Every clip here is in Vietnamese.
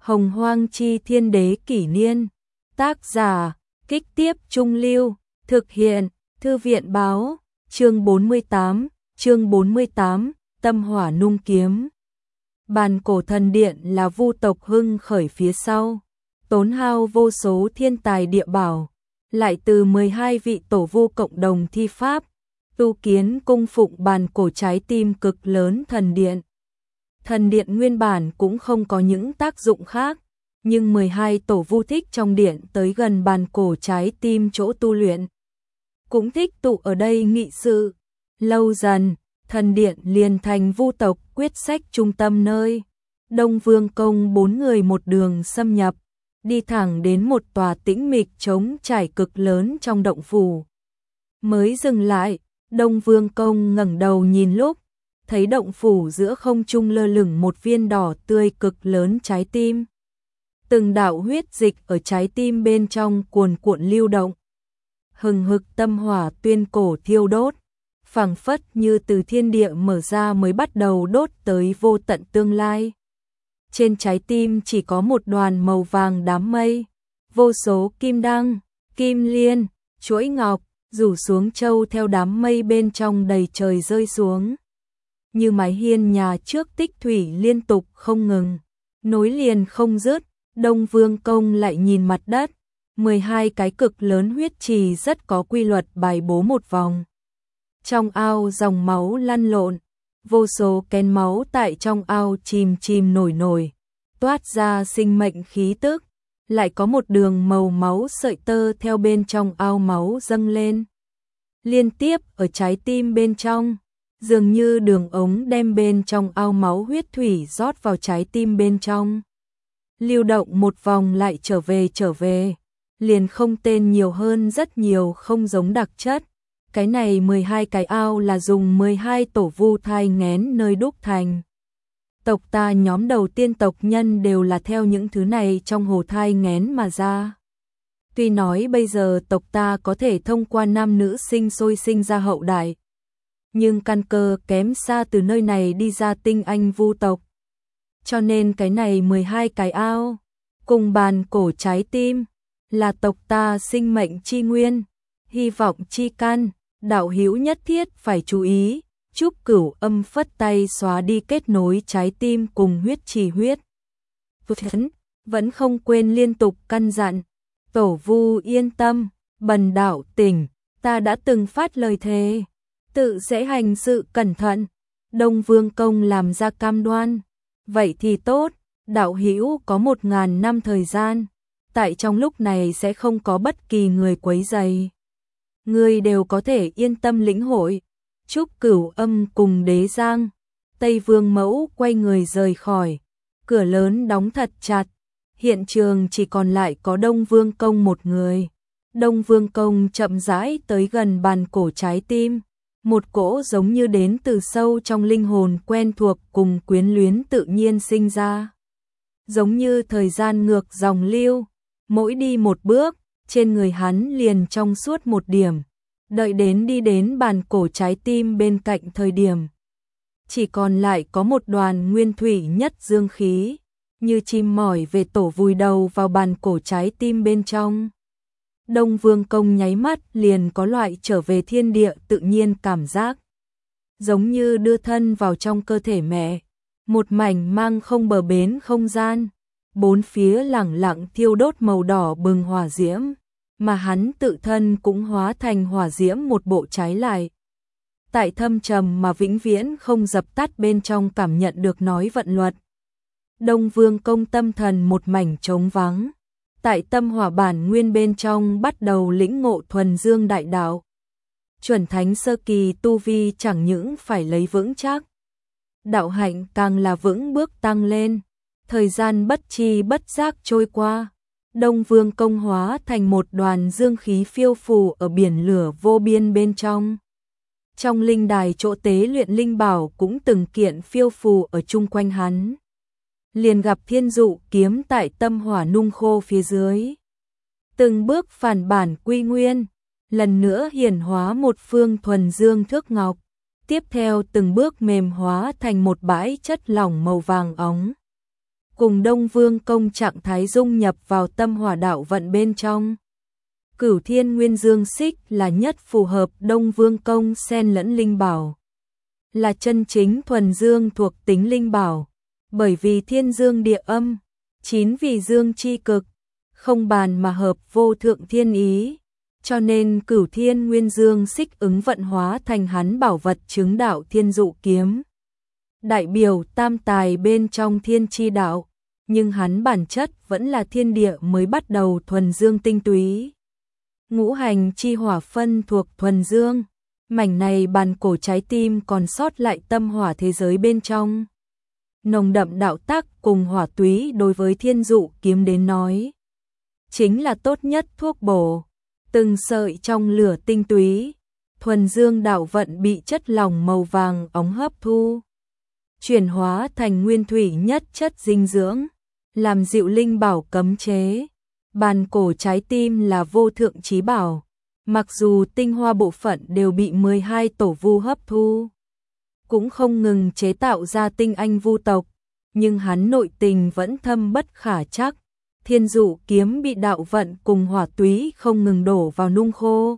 Hồng Hoang Chi Thiên Đế Kỷ Niên. Tác giả, Kích Tiếp Trung Lưu. Thực hiện, Thư viện Báo. Chương 48, Tâm Hỏa Nung Kiếm. Bàn cổ thần điện là Vu tộc hưng khởi phía sau, tốn hao vô số thiên tài địa bảo, lại từ 12 vị tổ vu cộng đồng thi pháp, tu kiến cung phụng bàn cổ trái tim cực lớn thần điện. Thần điện nguyên bản cũng không có những tác dụng khác, nhưng 12 tổ vu thích trong điện tới gần bàn cổ trái tim chỗ tu luyện, cũng thích tụ ở đây nghị sự. Lâu dần, thần điện liền thành Vu tộc quyết sách trung tâm nơi. Đông Vương Công 4 người một đường xâm nhập, đi thẳng đến một tòa tĩnh mịch trống trải cực lớn trong động phủ. Mới dừng lại, Đông Vương Công ngẩng đầu nhìn lúc, thấy động phủ giữa không trung lơ lửng một viên đỏ tươi cực lớn trái tim. Từng đạo huyết dịch ở trái tim bên trong cuồn cuộn lưu động. Hừng hực tâm hỏa tuyên cổ thiêu đốt, phảng phất như từ thiên địa mở ra mới bắt đầu đốt tới vô tận tương lai. Trên trái tim chỉ có một đoàn màu vàng đám mây, vô số kim đăng, kim liên, chuỗi ngọc, rủ xuống châu theo đám mây bên trong đầy trời rơi xuống. Như mái hiên nhà trước tích thủy liên tục không ngừng, nối liền không dứt. Đông Vương Công lại nhìn mặt đất, 12 cái cực lớn huyết trì rất có quy luật bài bố một vòng. Trong ao dòng máu lăn lộn, vô số kén máu tại trong ao chìm chìm nổi nổi, toát ra sinh mệnh khí tức, lại có một đường màu máu sợi tơ theo bên trong ao máu dâng lên. Liên tiếp ở trái tim bên trong, dường như đường ống đem bên trong ao máu huyết thủy rót vào trái tim bên trong. Lưu động một vòng lại trở về, liền không tên nhiều hơn rất nhiều không giống đặc chất. Cái này 12 cái ao là dùng 12 tổ vu thai nghén nơi đúc thành. Tộc ta nhóm đầu tiên tộc nhân đều là theo những thứ này trong hồ thai nghén mà ra. Tuy nói bây giờ tộc ta có thể thông qua nam nữ sinh sôi sinh ra hậu đại, nhưng căn cơ kém xa từ nơi này đi ra tinh anh vu tộc. Cho nên cái này 12 cái ao, cùng bàn cổ trái tim, là tộc ta sinh mệnh chi nguyên, hy vọng chi căn. Đạo hữu nhất thiết phải chú ý, Trúc Cửu Âm phất tay xóa đi kết nối trái tim cùng huyết trì huyết. Vẫn không quên liên tục căn dặn, tổ vu yên tâm, bần đạo tỉnh, ta đã từng phát lời thề, tự sẽ hành sự cẩn thận. Đông Vương Công làm ra cam đoan, vậy thì tốt, đạo hữu có 1000 năm thời gian, tại trong lúc này sẽ không có bất kỳ người quấy rầy. Người đều có thể yên tâm lĩnh hội. Trúc Cửu Âm cùng Đế Giang, Tây Vương Mẫu quay người rời khỏi, cửa lớn đóng thật chặt, hiện trường chỉ còn lại có Đông Vương Công một người. Đông Vương Công chậm rãi tới gần bàn cổ trái tim, một cỗ giống như đến từ sâu trong linh hồn quen thuộc cùng quyến luyến tự nhiên sinh ra. Giống như thời gian ngược dòng lưu, mỗi đi một bước, trên người hắn liền trong suốt một điểm, đợi đến đi đến bàn cổ trái tim bên cạnh thời điểm. Chỉ còn lại có một đoàn nguyên thủy nhất dương khí, như chim mỏi về tổ vùi đầu vào bàn cổ trái tim bên trong. Đông Vương Công nháy mắt liền có loại trở về thiên địa tự nhiên cảm giác. Giống như đưa thân vào trong cơ thể mẹ, một mảnh mang không bờ bến không gian. Bốn phía lẳng lặng thiêu đốt màu đỏ bừng hỏa diễm, mà hắn tự thân cũng hóa thành hỏa diễm một bộ trái lại. Tại thâm trầm mà vĩnh viễn không dập tắt bên trong cảm nhận được nói vận luật. Đông Vương Công tâm thần một mảnh trống vắng, tại tâm hỏa bản nguyên bên trong bắt đầu lĩnh ngộ thuần dương đại đạo. Chuẩn thánh sơ kỳ tu vi chẳng những phải lấy vững chắc, đạo hạnh càng là vững bước tăng lên. Thời gian bất chi bất giác trôi qua, Đông Vương Công hóa thành một đoàn dương khí phiêu phù ở biển lửa vô biên bên trong. Trong linh đài chỗ tế luyện linh bảo cũng từng kiện phiêu phù ở chung quanh hắn. Liền gặp thiên dụ kiếm tại tâm hỏa nung khô phía dưới. Từng bước phản bản quy nguyên, lần nữa hiển hóa một phương thuần dương thước ngọc. Tiếp theo từng bước mềm hóa thành một bãi chất lỏng màu vàng óng. cùng Đông Vương Công trạng thái dung nhập vào tâm hỏa đạo vận bên trong. Cửu Thiên Nguyên Dương Xích là nhất phù hợp Đông Vương Công xen lẫn linh bảo. Là chân chính thuần dương thuộc tính linh bảo, bởi vì thiên dương địa âm, 9 vị dương chi cực, không bàn mà hợp vô thượng thiên ý, cho nên Cửu Thiên Nguyên Dương Xích ứng vận hóa thành hắn bảo vật chứng đạo Thiên Dụ Kiếm. Đại biểu tam tài bên trong thiên chi đạo, nhưng hắn bản chất vẫn là thiên địa mới bắt đầu thuần dương tinh túy. Ngũ hành chi hỏa phân thuộc thuần dương, mảnh này bàn cổ trái tim còn sót lại tâm hỏa thế giới bên trong. Nồng đậm đạo tắc cùng hỏa túy đối với Thiên Dụ Kiếm đến nói, chính là tốt nhất thuốc bổ. Từng sợi trong lửa tinh túy, thuần dương đạo vận bị chất lỏng màu vàng óng hấp thu, chuyển hóa thành nguyên thủy nhất chất dinh dưỡng, làm dịu linh bảo cấm chế. Bàn cổ trái tim là vô thượng chí bảo, mặc dù tinh hoa bộ phận đều bị 12 tổ vu hấp thu, cũng không ngừng chế tạo ra tinh anh vu tộc, nhưng hắn nội tình vẫn thâm bất khả trắc. Thiên Dụ Kiếm bị đạo vận cùng hỏa túy không ngừng đổ vào nung khô.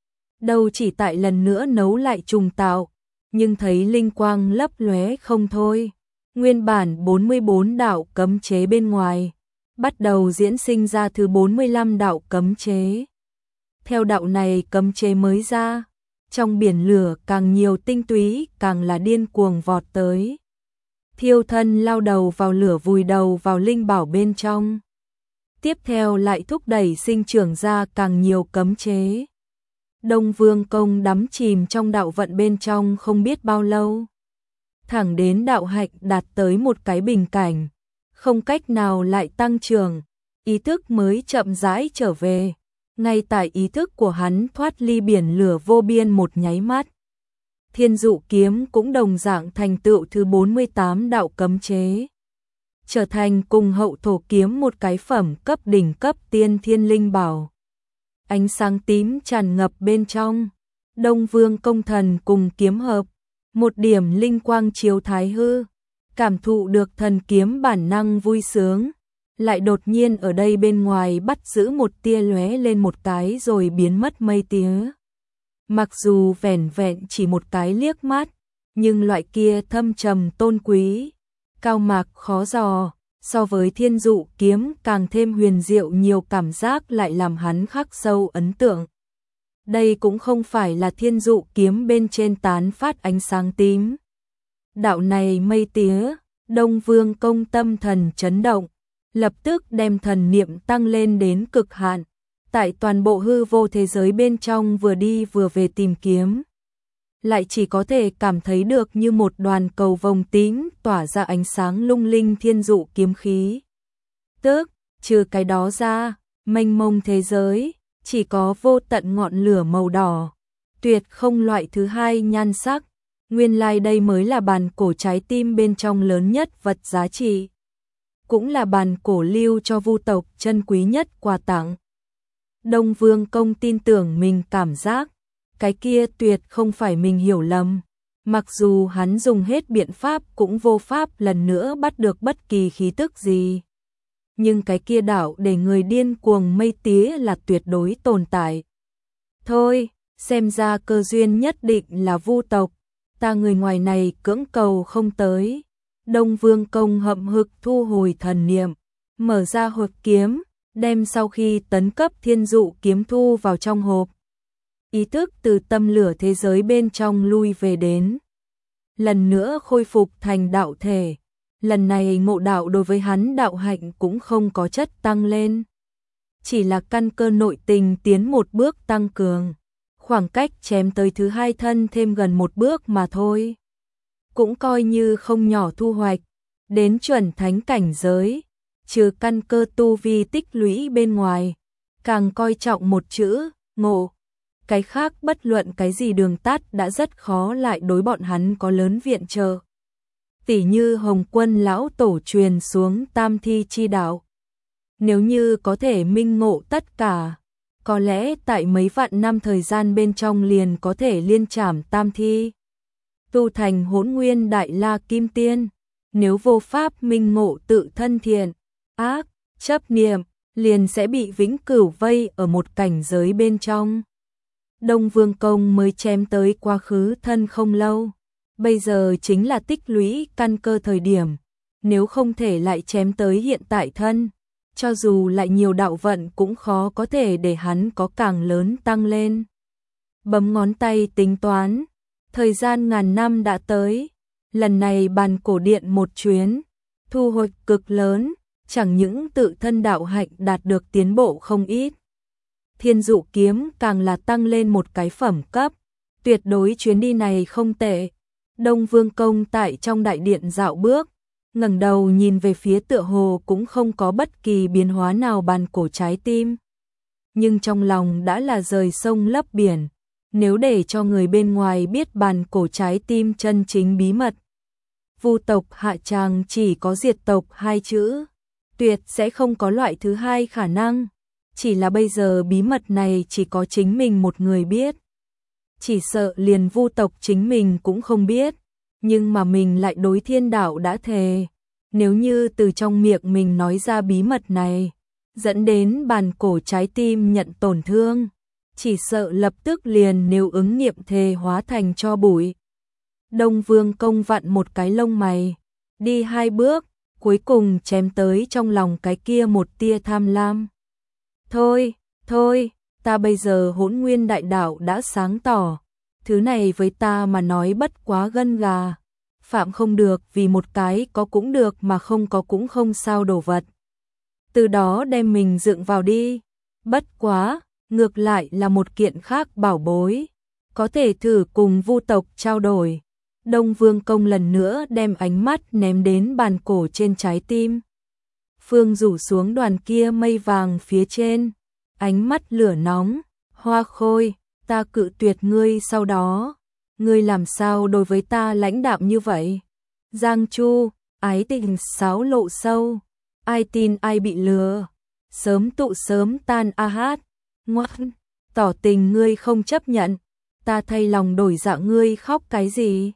Đâu chỉ tại lần nữa nấu lại trùng tạo, nhưng thấy linh quang lấp lóe không thôi. Nguyên bản 44 đạo cấm chế bên ngoài, bắt đầu diễn sinh ra thứ 45 đạo cấm chế. Theo đạo này cấm chế mới ra, trong biển lửa càng nhiều tinh túy càng là điên cuồng vọt tới. Thiêu thân lao đầu vào lửa vùi đầu vào linh bảo bên trong. Tiếp theo lại thúc đẩy sinh trưởng ra càng nhiều cấm chế. Đông Vương Công đắm chìm trong đạo vận bên trong không biết bao lâu. Thẳng đến đạo hạnh đạt tới một cái bình cảnh, không cách nào lại tăng trưởng, ý thức mới chậm rãi trở về. Ngay tại ý thức của hắn thoát ly biển lửa vô biên một nháy mắt, Thiên Dụ Kiếm cũng đồng dạng thành tựu thứ 48 đạo cấm chế, trở thành cùng Hậu Thổ Kiếm một cái phẩm cấp đỉnh cấp tiên thiên linh bảo. Ánh sáng tím tràn ngập bên trong, Đông Vương Công thần cùng kiếm hợp, một điểm linh quang chiếu thái hư, cảm thụ được thần kiếm bản năng vui sướng, lại đột nhiên ở đây bên ngoài bắt giữ một tia lóe lên một cái rồi biến mất mây tía. Mặc dù vẻn vẹn chỉ một cái liếc mắt, nhưng loại kia thâm trầm tôn quý, cao mạc khó dò, so với Thiên Dụ Kiếm càng thêm huyền diệu nhiều cảm giác lại làm hắn khắc sâu ấn tượng. Đây cũng không phải là Thiên Dụ Kiếm bên trên tán phát ánh sáng tím. Đạo này mây tía, Đông Vương Công tâm thần chấn động, lập tức đem thần niệm tăng lên đến cực hạn. Tại toàn bộ hư vô thế giới bên trong vừa đi vừa về tìm kiếm, lại chỉ có thể cảm thấy được như một đoàn cầu vồng tím tỏa ra ánh sáng lung linh Thiên Dụ Kiếm khí. Tức, trừ cái đó ra, mênh mông thế giới, chỉ có vô tận ngọn lửa màu đỏ, tuyệt không loại thứ hai nhan sắc. Nguyên lai đây mới là bàn cổ trái tim bên trong lớn nhất vật giá trị, cũng là bàn cổ lưu cho vu tộc chân quý nhất quà tặng. Đông Vương Công tin tưởng mình cảm giác, cái kia tuyệt không phải mình hiểu lầm. Mặc dù hắn dùng hết biện pháp cũng vô pháp lần nữa bắt được bất kỳ khí tức gì. Nhưng cái kia đảo để người điên cuồng mây tía là tuyệt đối tồn tại. Thôi, xem ra cơ duyên nhất định là vu tộc, ta người ngoài này cưỡng cầu không tới. Đông Vương Công hậm hực thu hồi thần niệm, mở ra hộp kiếm, đem sau khi tấn cấp Thiên Dụ Kiếm thu vào trong hộp. Ý thức từ tâm lửa thế giới bên trong lui về đến, lần nữa khôi phục thành đạo thể. Lần này ngộ đạo đối với hắn đạo hạnh cũng không có chất tăng lên, chỉ là căn cơ nội tình tiến một bước tăng cường, khoảng cách chém tới thứ hai thân thêm gần một bước mà thôi. Cũng coi như không nhỏ thu hoạch, đến chuẩn thánh cảnh giới, trừ căn cơ tu vi tích lũy bên ngoài, càng coi trọng một chữ, ngộ. Cái khác bất luận cái gì đường tắt đã rất khó lại đối bọn hắn có lớn viện trợ. Tỉ như Hồng Quân lão tổ truyền xuống Tam Thi chi đạo. Nếu như có thể minh ngộ tất cả, có lẽ tại mấy vạn năm thời gian bên trong liền có thể liên trảm Tam Thi, tu thành Hỗn Nguyên Đại La Kim Tiên. nếu vô pháp minh ngộ tự thân thiện, ác, chấp niệm, liền sẽ bị vĩnh cửu vây ở một cảnh giới bên trong. Đông Vương Công mới chém tới quá khứ thân không lâu, bây giờ chính là tích lũy căn cơ thời điểm, nếu không thể lại chém tới hiện tại thân, cho dù lại nhiều đạo vận cũng khó có thể để hắn có càng lớn tăng lên. Bấm ngón tay tính toán, thời gian ngàn năm đã tới, lần này bàn cổ điện một chuyến, thu hoạch cực lớn, chẳng những tự thân đạo hạnh đạt được tiến bộ không ít. Thiên dụ kiếm càng là tăng lên một cái phẩm cấp, tuyệt đối chuyến đi này không tệ. Đông Vương Công tại trong đại điện dạo bước, ngẩng đầu nhìn về phía tựa hồ cũng không có bất kỳ biến hóa nào bàn cổ trái tim. Nhưng trong lòng đã là rời sông lấp biển, nếu để cho người bên ngoài biết bàn cổ trái tim chân chính bí mật. Vu tộc hạ tràng chỉ có diệt tộc hai chữ, tuyệt sẽ không có loại thứ hai khả năng. Chỉ là bây giờ bí mật này chỉ có chính mình một người biết. Chỉ sợ liền Vu tộc chính mình cũng không biết, nhưng mà mình lại đối thiên đạo đã thề. Nếu như từ trong miệng mình nói ra bí mật này, dẫn đến bàn cổ trái tim nhận tổn thương, chỉ sợ lập tức liền nếu ứng nghiệm thề hóa thành tro bụi. Đông Vương Công vặn một cái lông mày, đi hai bước, cuối cùng chém tới trong lòng cái kia một tia tham lam. Thôi, ta bây giờ Hỗn Nguyên đại đạo đã sáng tỏ, thứ này với ta mà nói bất quá gân gà, phạm không được vì một cái có cũng được mà không có cũng không sao đồ vật. Từ đó đem mình dựng vào đi, bất quá, ngược lại là một kiện khác bảo bối, có thể thử cùng Vu tộc trao đổi. Đông Vương Công lần nữa đem ánh mắt ném đến bàn cổ trên trái tim. Phương rủ xuống đoàn kia mây vàng phía trên, ánh mắt lửa nóng, Hoa Khôi, ta cự tuyệt ngươi sau đó, ngươi làm sao đối với ta lãnh đạm như vậy? Giang Chu, ái tình xáo lộ sâu, ai tin ai bị lừa, sớm tụ sớm tan a hát, ngoan, tỏ tình ngươi không chấp nhận, ta thay lòng đổi dạ ngươi khóc cái gì?